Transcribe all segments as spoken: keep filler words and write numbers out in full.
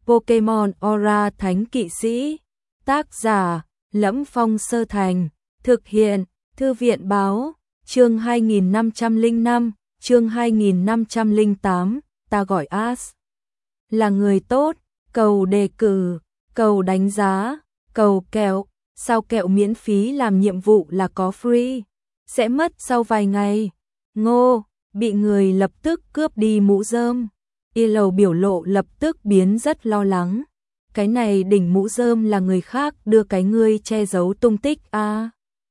Pokemon Aura Thánh Kỵ Sĩ. Tác giả: Lẫm Phong Sơ Thành. Thực hiện: Thư viện báo. Chương hai nghìn năm trăm lẻ năm, chương hai nghìn năm trăm lẻ tám. Ta gọi Ash là người tốt. Cầu đề cử, cầu đánh giá, cầu kẹo. Sao kẹo miễn phí làm nhiệm vụ là có free, sẽ mất sau vài ngày. Ngô, bị người lập tức cướp đi mũ rơm. Yellow biểu lộ lập tức biến rất lo lắng. Cái này đỉnh mũ rơm là người khác đưa cái ngươi che giấu tung tích à.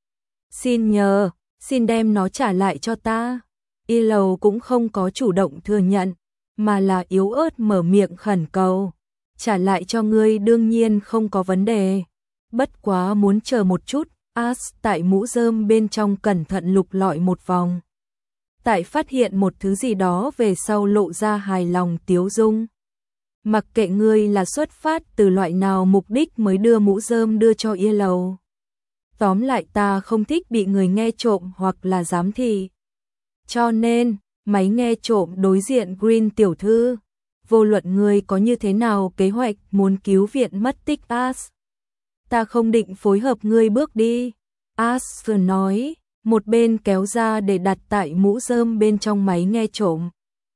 Xin nhờ, xin đem nó trả lại cho ta. Yellow cũng không có chủ động thừa nhận, mà là yếu ớt mở miệng khẩn cầu. Trả lại cho ngươi đương nhiên không có vấn đề. Bất quá muốn chờ một chút. Ash tại mũ rơm bên trong cẩn thận lục lọi một vòng. Tại phát hiện một thứ gì đó về sau lộ ra hài lòng tiếu dung. Mặc kệ ngươi là xuất phát từ loại nào mục đích mới đưa mũ rơm đưa cho Yellow. Tóm lại ta không thích bị người nghe trộm hoặc là giám thị. Cho nên, máy nghe trộm đối diện Green tiểu thư. Vô luận ngươi có như thế nào kế hoạch muốn cứu viện mất tích Ash, ta không định phối hợp ngươi bước đi. Ash vừa nói, một bên kéo ra để đặt tại mũ rơm bên trong máy nghe trộm.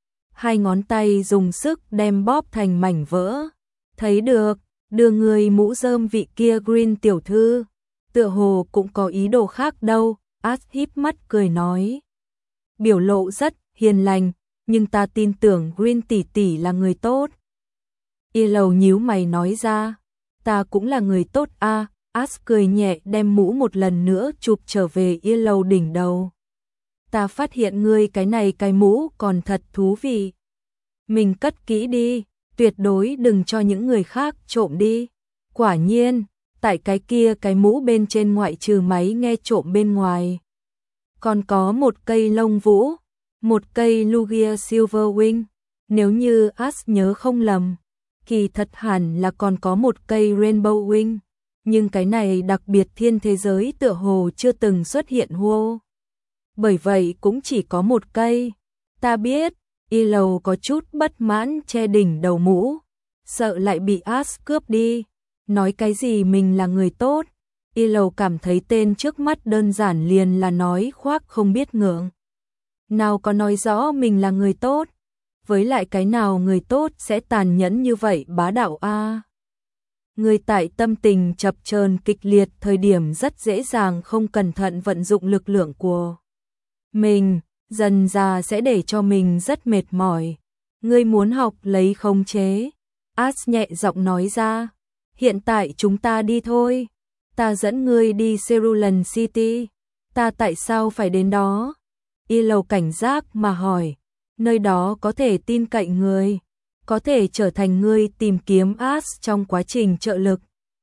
Hai ngón tay dùng sức đem bóp thành mảnh vỡ. Thấy được, đưa người mũ rơm vị kia Green tiểu thư, tựa hồ cũng có ý đồ khác đâu. Ash híp mắt cười nói. Biểu lộ rất hiền lành, nhưng ta tin tưởng Green tỷ tỷ là người tốt. Yellow nhíu mày nói ra. Ta cũng là người tốt a. À. Ash cười nhẹ đem mũ một lần nữa chụp trở về Yellow đỉnh đầu. Ta phát hiện ngươi cái này cái mũ còn thật thú vị. Mình cất kỹ đi, tuyệt đối đừng cho những người khác trộm đi. Quả nhiên, tại cái kia cái mũ bên trên ngoại trừ máy nghe trộm bên ngoài, còn có một cây lông vũ, một cây Lugia Silverwing. Nếu như Ash nhớ không lầm, kỳ thật hẳn là còn có một cây Rainbow Wing. Nhưng cái này đặc biệt thiên thế giới tựa hồ chưa từng xuất hiện hô. Bởi vậy cũng chỉ có một cây. Ta biết, Yellow có chút bất mãn che đỉnh đầu mũ, sợ lại bị Ash cướp đi. Nói cái gì mình là người tốt. Yellow cảm thấy tên trước mắt đơn giản liền là nói khoác không biết ngượng. Nào có nói rõ mình là người tốt. Với lại cái nào người tốt sẽ tàn nhẫn như vậy bá đạo a. À. Người tại tâm tình chập chờn kịch liệt thời điểm rất dễ dàng không cẩn thận vận dụng lực lượng của mình, dần ra sẽ để cho mình rất mệt mỏi. Ngươi muốn học lấy khống chế. Ash nhẹ giọng nói ra. Hiện tại chúng ta đi thôi. Ta dẫn ngươi đi Cerulean City. Ta tại sao phải đến đó? Yellow cảnh giác mà hỏi. Nơi đó có thể tin cậy người, có thể trở thành ngươi tìm kiếm Ash trong quá trình trợ lực.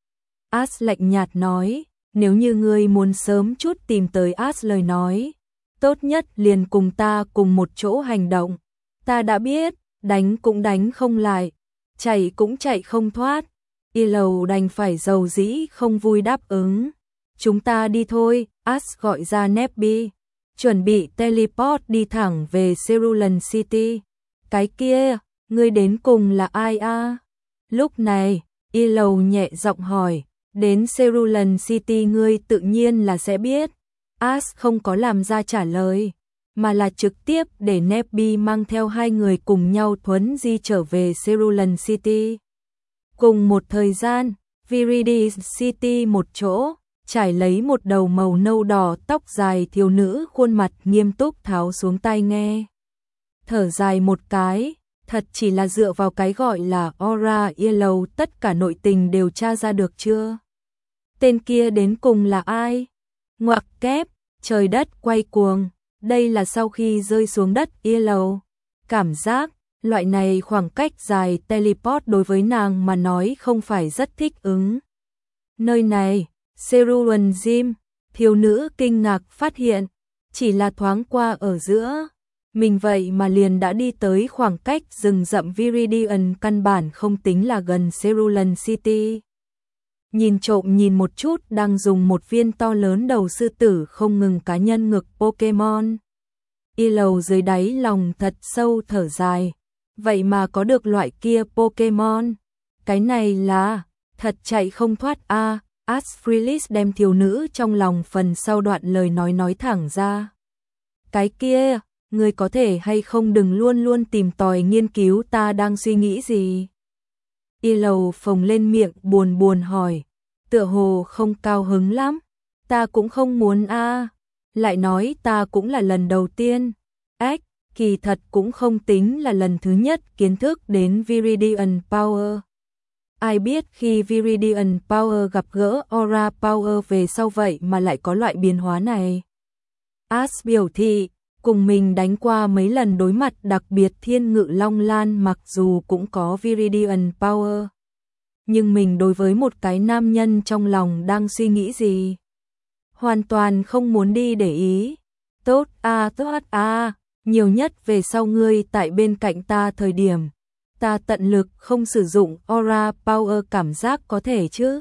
Ash lạnh nhạt nói, nếu như ngươi muốn sớm chút tìm tới Ash lời nói, tốt nhất liền cùng ta cùng một chỗ hành động. Ta đã biết, đánh cũng đánh không lại, chạy cũng chạy không thoát. Yellow đành phải dầu dĩ không vui đáp ứng. Chúng ta đi thôi. Ash gọi ra Nebby, chuẩn bị teleport đi thẳng về Cerulean City. Cái kia, ngươi đến cùng là ai a? À? Lúc này, Yellow nhẹ giọng hỏi, đến Cerulean City ngươi tự nhiên là sẽ biết. Ash không có làm ra trả lời, mà là trực tiếp để Nebby mang theo hai người cùng nhau thuấn di trở về Cerulean City. Cùng một thời gian, Viridian City một chỗ, trải lấy một đầu màu nâu đỏ tóc dài thiếu nữ khuôn mặt nghiêm túc tháo xuống tai nghe. Thở dài một cái, thật chỉ là dựa vào cái gọi là Aura Yellow tất cả nội tình đều tra ra được chưa? Tên kia đến cùng là ai? Ngoặc kép, trời đất quay cuồng, đây là sau khi rơi xuống đất Yellow. Cảm giác, loại này khoảng cách dài teleport đối với nàng mà nói không phải rất thích ứng. Nơi này, Cerulean Gym, thiếu nữ kinh ngạc phát hiện, chỉ là thoáng qua ở giữa. Mình vậy mà liền đã đi tới khoảng cách rừng rậm Viridian căn bản không tính là gần Cerulean City. Nhìn trộm nhìn một chút đang dùng một viên to lớn đầu sư tử không ngừng cá nhân ngực Pokemon. Yellow dưới đáy lòng thật sâu thở dài. Vậy mà có được loại kia Pokemon. cái này là thật chạy không thoát a. Asphylis đem thiếu nữ trong lòng phần sau đoạn lời nói nói thẳng ra. Cái kia, ngươi có thể hay không đừng luôn luôn tìm tòi nghiên cứu ta đang suy nghĩ gì. Y Lầu phồng lên miệng buồn buồn hỏi, tựa hồ không cao hứng lắm, ta cũng không muốn a. Lại nói ta cũng là lần đầu tiên, ách, kỳ thật cũng không tính là lần thứ nhất kiến thức đến Viridian Power. Ai biết khi Viridian Power gặp gỡ Aura Power về sau vậy mà lại có loại biến hóa này. As biểu thị, cùng mình đánh qua mấy lần đối mặt đặc biệt Thiên Ngự Long Lan mặc dù cũng có Viridian Power. Nhưng mình đối với một cái nam nhân trong lòng đang suy nghĩ gì? Hoàn toàn không muốn đi để ý. Tốt a tốt a, nhiều nhất về sau ngươi tại bên cạnh ta thời điểm. Ta tận lực không sử dụng Aura Power cảm giác có thể chứ.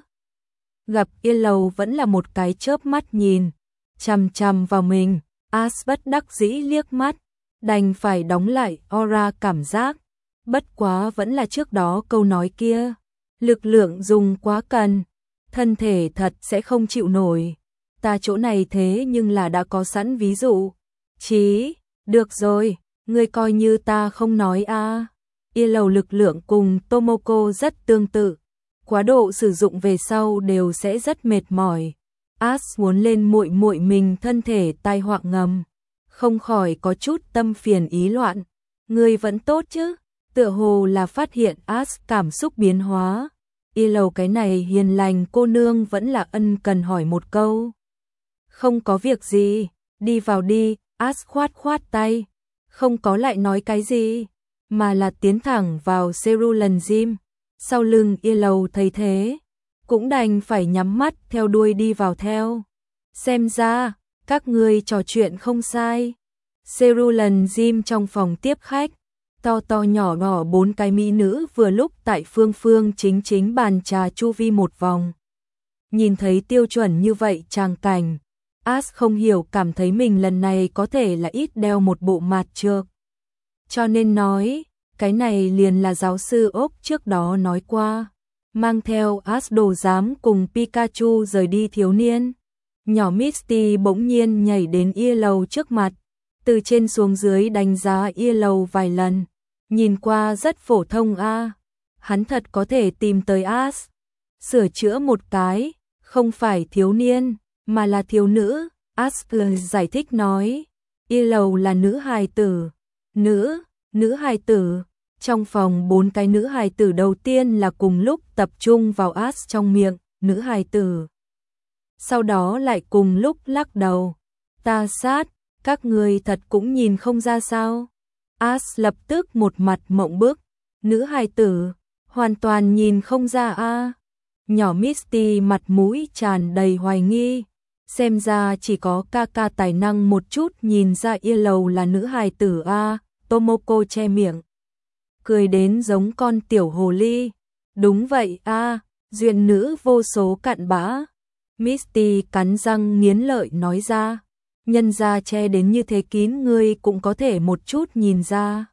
Gặp Yên Lầu vẫn là một cái chớp mắt nhìn, chằm chằm vào mình, As bất đắc dĩ liếc mắt, đành phải đóng lại Aura cảm giác. Bất quá vẫn là trước đó câu nói kia, lực lượng dùng quá cần, thân thể thật sẽ không chịu nổi. Ta chỗ này thế nhưng là đã có sẵn ví dụ. Chí, được rồi, ngươi coi như ta không nói a. À. Y Lầu lực lượng cùng Tomoko rất tương tự, quá độ sử dụng về sau đều sẽ rất mệt mỏi. As muốn lên muội muội mình thân thể tai họa ngầm, không khỏi có chút tâm phiền ý loạn. Ngươi vẫn tốt chứ? Tựa hồ là phát hiện As cảm xúc biến hóa. Y Lầu cái này hiền lành cô nương vẫn là ân cần hỏi một câu. Không có việc gì, đi vào đi. As khoát khoát tay, không có lại nói cái gì, mà là tiến thẳng vào Cerulean Gym. Sau lưng Y Lầu thấy thế, cũng đành phải nhắm mắt theo đuôi đi vào theo. Xem ra, các ngươi trò chuyện không sai. Cerulean Gym trong phòng tiếp khách, to to nhỏ nhỏ bốn cái mỹ nữ vừa lúc tại phương phương chính chính bàn trà chu vi một vòng. Nhìn thấy tiêu chuẩn như vậy tràng cảnh, As không hiểu cảm thấy mình lần này có thể là ít đeo một bộ mặt trược. Cho nên nói, cái này liền là giáo sư ốc trước đó nói qua. Mang theo As đồ giám cùng Pikachu rời đi thiếu niên. Nhỏ Misty bỗng nhiên nhảy đến Y Lầu trước mặt, từ trên xuống dưới đánh giá Y Lầu vài lần. Nhìn qua rất phổ thông a. À. Hắn thật có thể tìm tới As. Sửa chữa một cái, không phải thiếu niên, mà là thiếu nữ. Asker giải thích nói, Y Lầu là nữ hài tử. Nữ, nữ hài tử. Trong phòng bốn cái nữ hài tử đầu tiên là cùng lúc tập trung vào As trong miệng, nữ hài tử. Sau đó lại cùng lúc lắc đầu. Ta sát, các người thật cũng nhìn không ra sao. As lập tức một mặt mộng bức. Nữ hài tử, hoàn toàn nhìn không ra a. À. Nhỏ Misty mặt mũi tràn đầy hoài nghi. Xem ra chỉ có ca ca tài năng một chút nhìn ra Y Lầu là nữ hài tử a. À. Tomoko che miệng, cười đến giống con tiểu hồ ly. Đúng vậy a, à, duyên nữ vô số cặn bã. Misty cắn răng nghiến lợi nói ra, nhân ra che đến như thế kín ngươi cũng có thể một chút nhìn ra.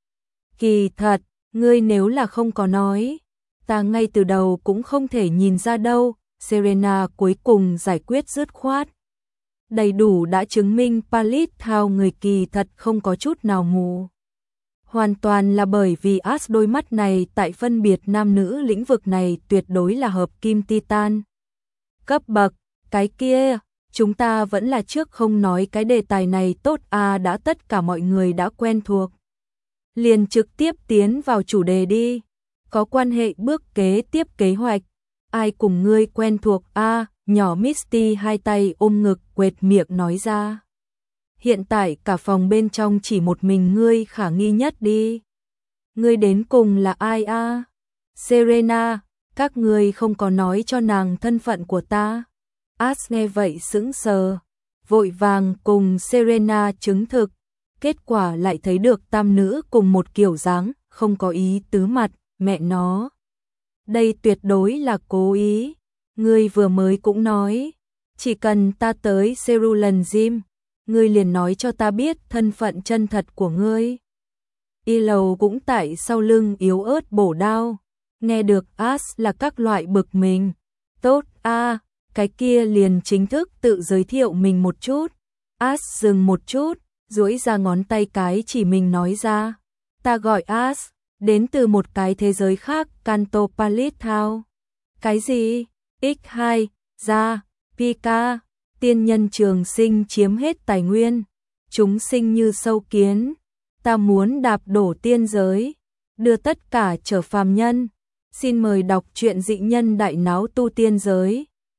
Kỳ thật, ngươi nếu là không có nói, ta ngay từ đầu cũng không thể nhìn ra đâu. Serena cuối cùng giải quyết dứt khoát. Đầy đủ đã chứng minh Palit Thao người kỳ thật không có chút nào mù. Hoàn toàn là bởi vì As đôi mắt này tại phân biệt nam nữ lĩnh vực này tuyệt đối là hợp kim titan. Cấp bậc, cái kia, chúng ta vẫn là trước không nói cái đề tài này tốt à, đã tất cả mọi người đã quen thuộc. Liền trực tiếp tiến vào chủ đề đi. Có quan hệ bước kế tiếp kế hoạch. Ai cùng ngươi quen thuộc a? À, nhỏ Misty hai tay ôm ngực quệt miệng nói ra. Hiện tại cả phòng bên trong chỉ một mình ngươi khả nghi nhất đi. Ngươi đến cùng là ai a? À? Serena, các ngươi không có nói cho nàng thân phận của ta. As nghe vậy sững sờ, vội vàng cùng Serena chứng thực. Kết quả lại thấy được tam nữ cùng một kiểu dáng, không có ý tứ mặt, mẹ nó. Đây tuyệt đối là cố ý. Ngươi vừa mới cũng nói, chỉ cần ta tới Cerulean Gym, ngươi liền nói cho ta biết thân phận chân thật của ngươi. Y Lầu cũng tại sau lưng yếu ớt bổ đao. Nghe được as là các loại bực mình. Tốt a, cái kia liền chính thức tự giới thiệu mình một chút. As dừng một chút, duỗi ra ngón tay cái chỉ mình nói ra. Ta gọi As, đến từ một cái thế giới khác, Canto Palithao. Cái gì? ích hai, ra, Pika, tiên nhân trường sinh chiếm hết tài nguyên. Chúng sinh như sâu kiến. Ta muốn đạp đổ tiên giới, đưa tất cả trở phàm nhân. Xin mời đọc truyện Dị Nhân Đại Náo Tu Tiên Giới.